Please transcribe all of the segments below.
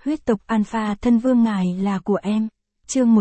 huyết tộc Alpha thân vương ngài là của em. Chương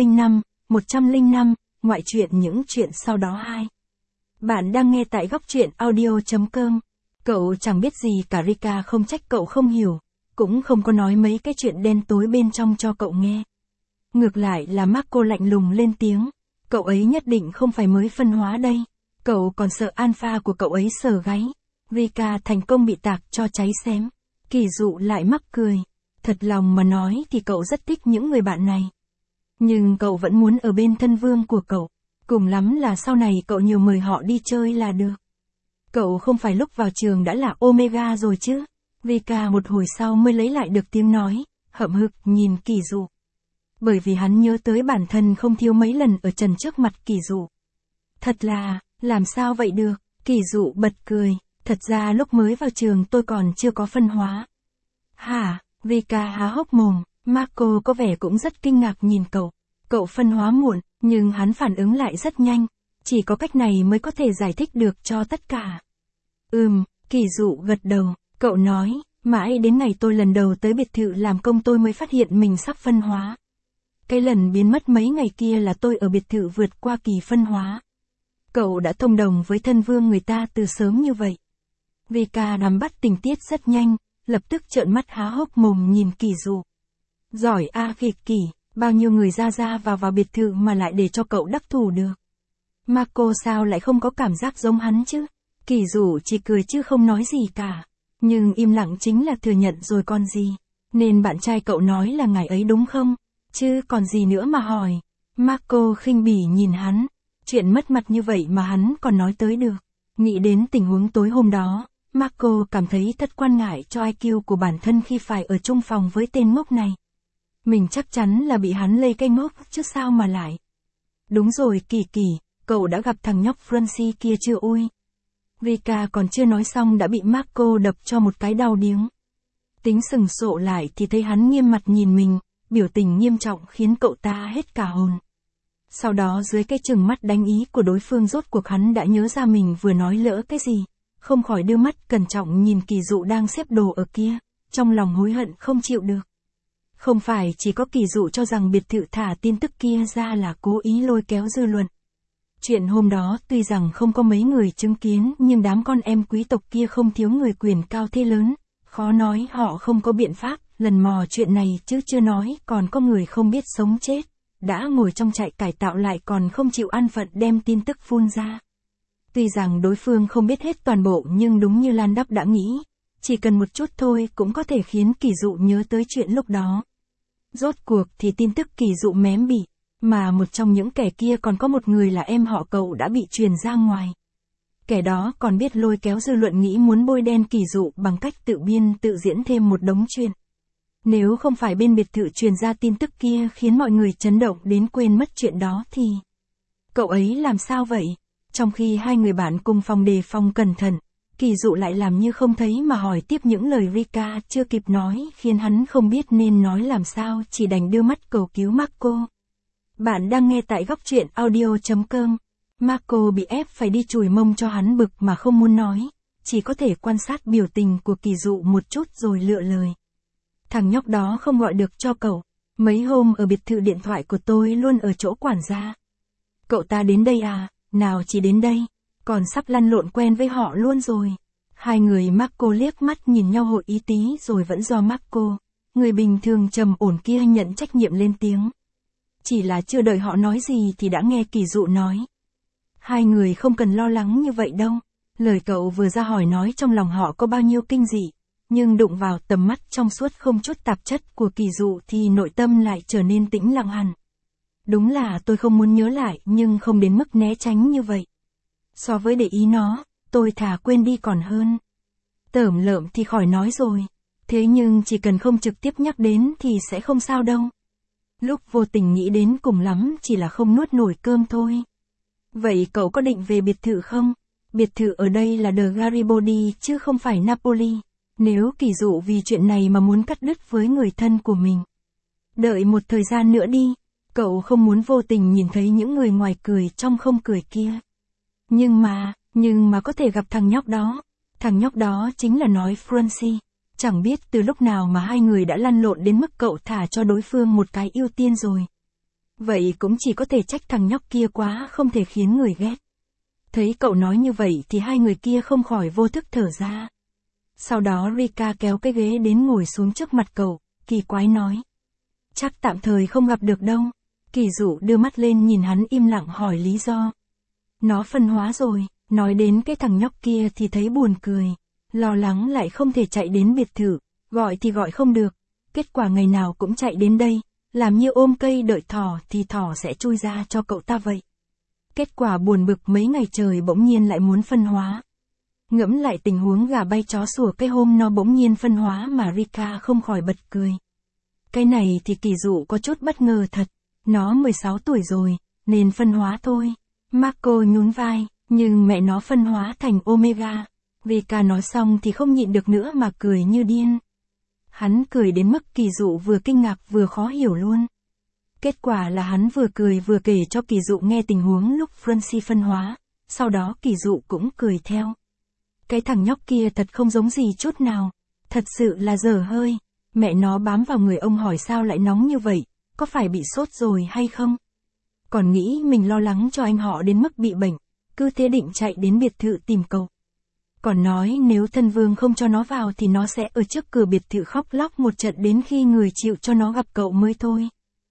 105, ngoại truyện những chuyện sau đó 2. Bạn đang nghe tại góc truyện audio.com. Cậu chẳng biết gì cả, Rika không trách cậu không hiểu, cũng không có nói mấy cái chuyện đen tối bên trong cho cậu nghe. Ngược lại là Marco lạnh lùng lên tiếng, cậu ấy nhất định không phải mới phân hóa đây, cậu còn sợ Alpha của cậu ấy sờ gáy. Rika thành công bị tạc cho cháy xém. Kỳ Dụ lại mắc cười, thật lòng mà nói thì cậu rất thích những người bạn này. Nhưng cậu vẫn muốn ở bên thân vương của cậu, cùng lắm là sau này cậu nhiều mời họ đi chơi là được. Cậu không phải lúc vào trường đã là Omega rồi chứ? Rika một hồi sau mới lấy lại được tiếng nói, hậm hực nhìn Kỳ Dụ. Bởi vì hắn nhớ tới bản thân không thiếu mấy lần ở trần trước mặt Kỳ Dụ. Thật là, làm sao vậy được? Kỳ Dụ bật cười, thật ra lúc mới vào trường tôi còn chưa có phân hóa. Hả? Rika há hốc mồm, Marco có vẻ cũng rất kinh ngạc nhìn cậu. Cậu phân hóa muộn, nhưng hắn phản ứng lại rất nhanh. Chỉ có cách này mới có thể giải thích được cho tất cả. Kỳ Dụ gật đầu, cậu nói, mãi đến ngày tôi lần đầu tới biệt thự làm công tôi mới phát hiện mình sắp phân hóa. Cái lần biến mất mấy ngày kia là tôi ở biệt thự vượt qua kỳ phân hóa. Cậu đã thông đồng với thân vương người ta từ sớm như vậy. Rika nắm bắt tình tiết rất nhanh, lập tức trợn mắt há hốc mồm nhìn Kỳ Dụ. Giỏi a Kỳ, bao nhiêu người ra vào biệt thự mà lại để cho cậu đắc thủ được. Marco sao lại không có cảm giác giống hắn chứ? Kỳ Dụ chỉ cười chứ không nói gì cả. Nhưng im lặng chính là thừa nhận rồi còn gì. Nên bạn trai cậu nói là ngài ấy đúng không? Chứ còn gì nữa mà hỏi. Marco khinh bỉ nhìn hắn. Chuyện mất mặt như vậy mà hắn còn nói tới được. Nghĩ đến tình huống tối hôm đó, Marco cảm thấy thật quan ngại cho IQ của bản thân khi phải ở chung phòng với tên ngốc này. Mình chắc chắn là bị hắn lây cái ngốc chứ sao mà lại. Đúng rồi Kỳ, cậu đã gặp thằng nhóc Francie kia chưa ôi? Rika còn chưa nói xong đã bị Marco đập cho một cái đau điếng. Tính sừng sộ lại thì thấy hắn nghiêm mặt nhìn mình, biểu tình nghiêm trọng khiến cậu ta hết cả hồn. Sau đó dưới cái chừng mắt đánh ý của đối phương rốt cuộc hắn đã nhớ ra mình vừa nói lỡ cái gì, không khỏi đưa mắt cẩn trọng nhìn Kỳ Dụ đang xếp đồ ở kia, trong lòng hối hận không chịu được. Không phải chỉ có Kỳ Dụ cho rằng biệt thự thả tin tức kia ra là cố ý lôi kéo dư luận. Chuyện hôm đó tuy rằng không có mấy người chứng kiến nhưng đám con em quý tộc kia không thiếu người quyền cao thế lớn, khó nói họ không có biện pháp lần mò chuyện này chứ chưa nói còn có người không biết sống chết, đã ngồi trong trại cải tạo lại còn không chịu an phận đem tin tức phun ra. Tuy rằng đối phương không biết hết toàn bộ nhưng đúng như Lan Đắp đã nghĩ, chỉ cần một chút thôi cũng có thể khiến Kỳ Dụ nhớ tới chuyện lúc đó. Rốt cuộc thì tin tức Kỳ Dụ mém bị, mà một trong những kẻ kia còn có một người là em họ cậu đã bị truyền ra ngoài. Kẻ đó còn biết lôi kéo dư luận nghĩ muốn bôi đen Kỳ Dụ bằng cách tự biên tự diễn thêm một đống chuyện. Nếu không phải bên biệt thự truyền ra tin tức kia khiến mọi người chấn động đến quên mất chuyện đó thì... Cậu ấy làm sao vậy? Trong khi hai người bạn cùng phòng đề phòng cẩn thận, Kỳ Dụ lại làm như không thấy mà hỏi tiếp những lời Rika chưa kịp nói khiến hắn không biết nên nói làm sao chỉ đành đưa mắt cầu cứu Marco. Bạn đang nghe tại góc truyện audio.com. Marco bị ép phải đi chùi mông cho hắn bực mà không muốn nói, chỉ có thể quan sát biểu tình của Kỳ Dụ một chút rồi lựa lời. Thằng nhóc đó không gọi được cho cậu, mấy hôm ở biệt thự điện thoại của tôi luôn ở chỗ quản gia. Cậu ta đến đây à? Nào chỉ đến đây, còn sắp lăn lộn quen với họ luôn rồi. Hai người Marco liếc mắt nhìn nhau hội ý tí rồi vẫn do Marco, người bình thường trầm ổn kia nhận trách nhiệm lên tiếng. Chỉ là chưa đợi họ nói gì thì đã nghe Kỳ Dụ nói. Hai người không cần lo lắng như vậy đâu. Lời cậu vừa ra hỏi nói trong lòng họ có bao nhiêu kinh dị, nhưng đụng vào tầm mắt trong suốt không chút tạp chất của Kỳ Dụ thì nội tâm lại trở nên tĩnh lặng hẳn. Đúng là tôi không muốn nhớ lại nhưng không đến mức né tránh như vậy. So với để ý nó, tôi thà quên đi còn hơn. Tởm lợm thì khỏi nói rồi. Thế nhưng chỉ cần không trực tiếp nhắc đến thì sẽ không sao đâu. Lúc vô tình nghĩ đến cùng lắm chỉ là không nuốt nổi cơm thôi. Vậy cậu có định về biệt thự không? Biệt thự ở đây là The Garibaldi chứ không phải Napoli. Nếu Kỳ Dụ vì chuyện này mà muốn cắt đứt với người thân của mình. Đợi một thời gian nữa đi. Cậu không muốn vô tình nhìn thấy những người ngoài cười trong không cười kia. Nhưng mà có thể gặp thằng nhóc đó. Thằng nhóc đó chính là nói Francie. Chẳng biết từ lúc nào mà hai người đã lăn lộn đến mức cậu thả cho đối phương một cái ưu tiên rồi. Vậy cũng chỉ có thể trách thằng nhóc kia quá không thể khiến người ghét. Thấy cậu nói như vậy thì hai người kia không khỏi vô thức thở ra. Sau đó Rika kéo cái ghế đến ngồi xuống trước mặt cậu, kỳ quái nói. Chắc tạm thời không gặp được đâu. Kỳ dụ đưa mắt lên nhìn hắn im lặng hỏi lý do. Nó phân hóa rồi, nói đến cái thằng nhóc kia thì thấy buồn cười. Lo lắng lại không thể chạy đến biệt thự, gọi thì gọi không được. Kết quả ngày nào cũng chạy đến đây, làm như ôm cây đợi thỏ thì thỏ sẽ chui ra cho cậu ta vậy. Kết quả buồn bực mấy ngày trời bỗng nhiên lại muốn phân hóa. Ngẫm lại tình huống gà bay chó sủa cái hôm nó bỗng nhiên phân hóa mà Rika không khỏi bật cười. Cái này thì Kỳ dụ có chút bất ngờ thật, nó 16 tuổi rồi, nên phân hóa thôi. Marco nhún vai, nhưng mẹ nó phân hóa thành Omega. Rika nói xong thì không nhịn được nữa mà cười như điên. Hắn cười đến mức Kỳ dụ vừa kinh ngạc vừa khó hiểu luôn. Kết quả là hắn vừa cười vừa kể cho Kỳ dụ nghe tình huống lúc Francie phân hóa, sau đó Kỳ dụ cũng cười theo. Cái thằng nhóc kia thật không giống gì chút nào, thật sự là dở hơi, mẹ nó bám vào người ông hỏi sao lại nóng như vậy, có phải bị sốt rồi hay không? Còn nghĩ mình lo lắng cho anh họ đến mức bị bệnh, cứ thế định chạy đến biệt thự tìm cậu. Còn nói nếu thân vương không cho nó vào thì nó sẽ ở trước cửa biệt thự khóc lóc một trận đến khi người chịu cho nó gặp cậu mới thôi.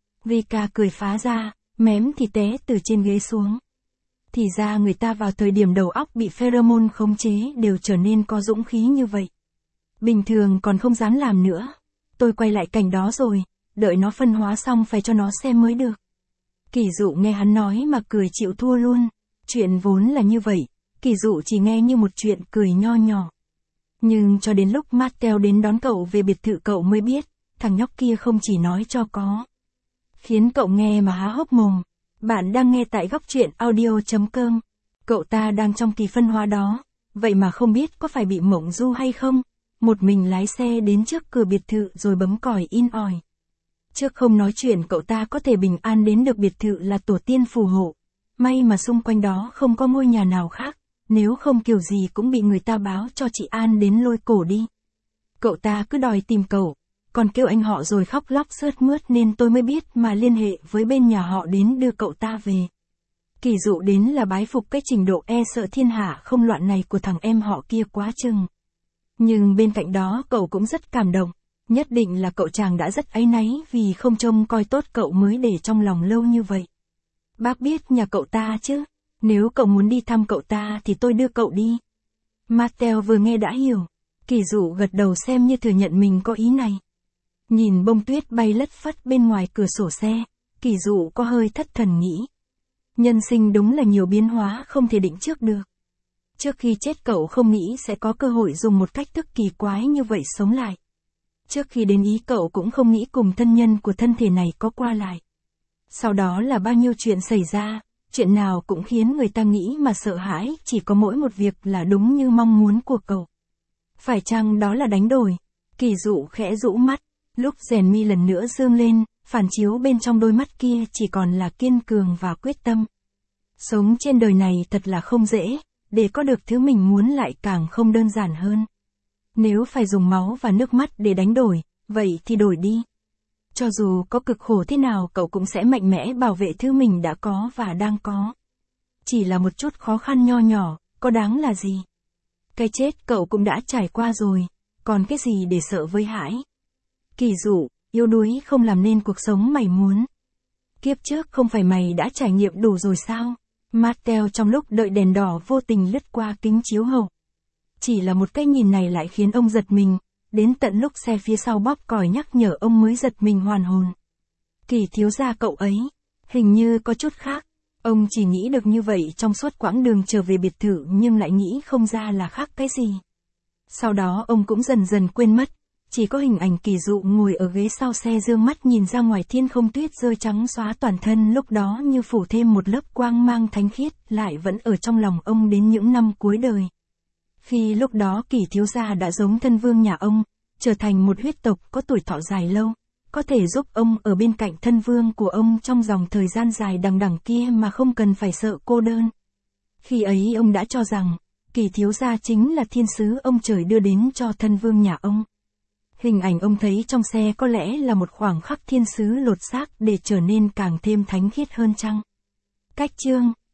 Rika cười phá ra, mém thì té từ trên ghế xuống. Thì ra người ta vào thời điểm đầu óc bị pheromone khống chế đều trở nên có dũng khí như vậy. Bình thường còn không dám làm nữa. Tôi quay lại cảnh đó rồi, đợi nó phân hóa xong phải cho nó xem mới được. Kỳ dụ nghe hắn nói mà cười chịu thua luôn. Chuyện vốn là như vậy, Kỳ dụ chỉ nghe như một chuyện cười nho nhỏ. Nhưng cho đến lúc Mattel đến đón cậu về biệt thự cậu mới biết, thằng nhóc kia không chỉ nói cho có. Khiến cậu nghe mà há hốc mồm. Bạn đang nghe tại góc truyện audio.com. Cậu ta đang trong kỳ phân hóa đó, vậy mà không biết có phải bị mộng du hay không. Một mình lái xe đến trước cửa biệt thự rồi bấm còi in ỏi. Trước không nói chuyện cậu ta có thể bình an đến được biệt thự là tổ tiên phù hộ. May mà xung quanh đó không có ngôi nhà nào khác, nếu không kiểu gì cũng bị người ta báo cho chị An đến lôi cổ đi. Cậu ta cứ đòi tìm cậu, còn kêu anh họ rồi khóc lóc sướt mướt nên tôi mới biết mà liên hệ với bên nhà họ đến đưa cậu ta về. Kỳ dụ đến là bái phục cái trình độ e sợ thiên hạ không loạn này của thằng em họ kia quá chừng. Nhưng bên cạnh đó cậu cũng rất cảm động, nhất định là cậu chàng đã rất áy náy vì không trông coi tốt cậu mới để trong lòng lâu như vậy. Bác biết nhà cậu ta chứ, nếu cậu muốn đi thăm cậu ta thì tôi đưa cậu đi. Mattel vừa nghe đã hiểu, Kỳ dụ gật đầu xem như thừa nhận mình có ý này. Nhìn bông tuyết bay lất phất bên ngoài cửa sổ xe, Kỳ dụ có hơi thất thần nghĩ. Nhân sinh đúng là nhiều biến hóa không thể định trước được. Trước khi chết cậu không nghĩ sẽ có cơ hội dùng một cách thức kỳ quái như vậy sống lại. Trước khi đến ý cậu cũng không nghĩ cùng thân nhân của thân thể này có qua lại. Sau đó là bao nhiêu chuyện xảy ra, chuyện nào cũng khiến người ta nghĩ mà sợ hãi, chỉ có mỗi một việc là đúng như mong muốn của cậu. Phải chăng đó là đánh đổi? Kỳ dụ khẽ rũ mắt, lúc rèn mi lần nữa dương lên, phản chiếu bên trong đôi mắt kia chỉ còn là kiên cường và quyết tâm. Sống trên đời này thật là không dễ, để có được thứ mình muốn lại càng không đơn giản hơn. Nếu phải dùng máu và nước mắt để đánh đổi, vậy thì đổi đi. Cho dù có cực khổ thế nào cậu cũng sẽ mạnh mẽ bảo vệ thứ mình đã có và đang có. Chỉ là một chút khó khăn nho nhỏ, có đáng là gì? Cái chết cậu cũng đã trải qua rồi, còn cái gì để sợ với hãi? Kỳ dụ, yếu đuối không làm nên cuộc sống mày muốn. Kiếp trước không phải mày đã trải nghiệm đủ rồi sao? Mattel trong lúc đợi đèn đỏ vô tình lướt qua kính chiếu hậu. Chỉ là một cái nhìn này lại khiến ông giật mình, đến tận lúc xe phía sau bóp còi nhắc nhở ông mới giật mình hoàn hồn. Kỳ thiếu gia cậu ấy, hình như có chút khác. Ông chỉ nghĩ được như vậy trong suốt quãng đường trở về biệt thự nhưng lại nghĩ không ra là khác cái gì. Sau đó ông cũng dần dần quên mất, chỉ có hình ảnh Kỳ dụ ngồi ở ghế sau xe dương mắt nhìn ra ngoài thiên không tuyết rơi trắng xóa toàn thân lúc đó như phủ thêm một lớp quang mang thánh khiết lại vẫn ở trong lòng ông đến những năm cuối đời. Khi lúc đó Kỳ thiếu gia đã giống thân vương nhà ông, trở thành một huyết tộc có tuổi thọ dài lâu, có thể giúp ông ở bên cạnh thân vương của ông trong dòng thời gian dài đằng đẵng kia mà không cần phải sợ cô đơn. Khi ấy ông đã cho rằng, Kỳ thiếu gia chính là thiên sứ ông trời đưa đến cho thân vương nhà ông. Hình ảnh ông thấy trong xe có lẽ là một khoảng khắc thiên sứ lột xác để trở nên càng thêm thánh khiết hơn chăng? Cách chương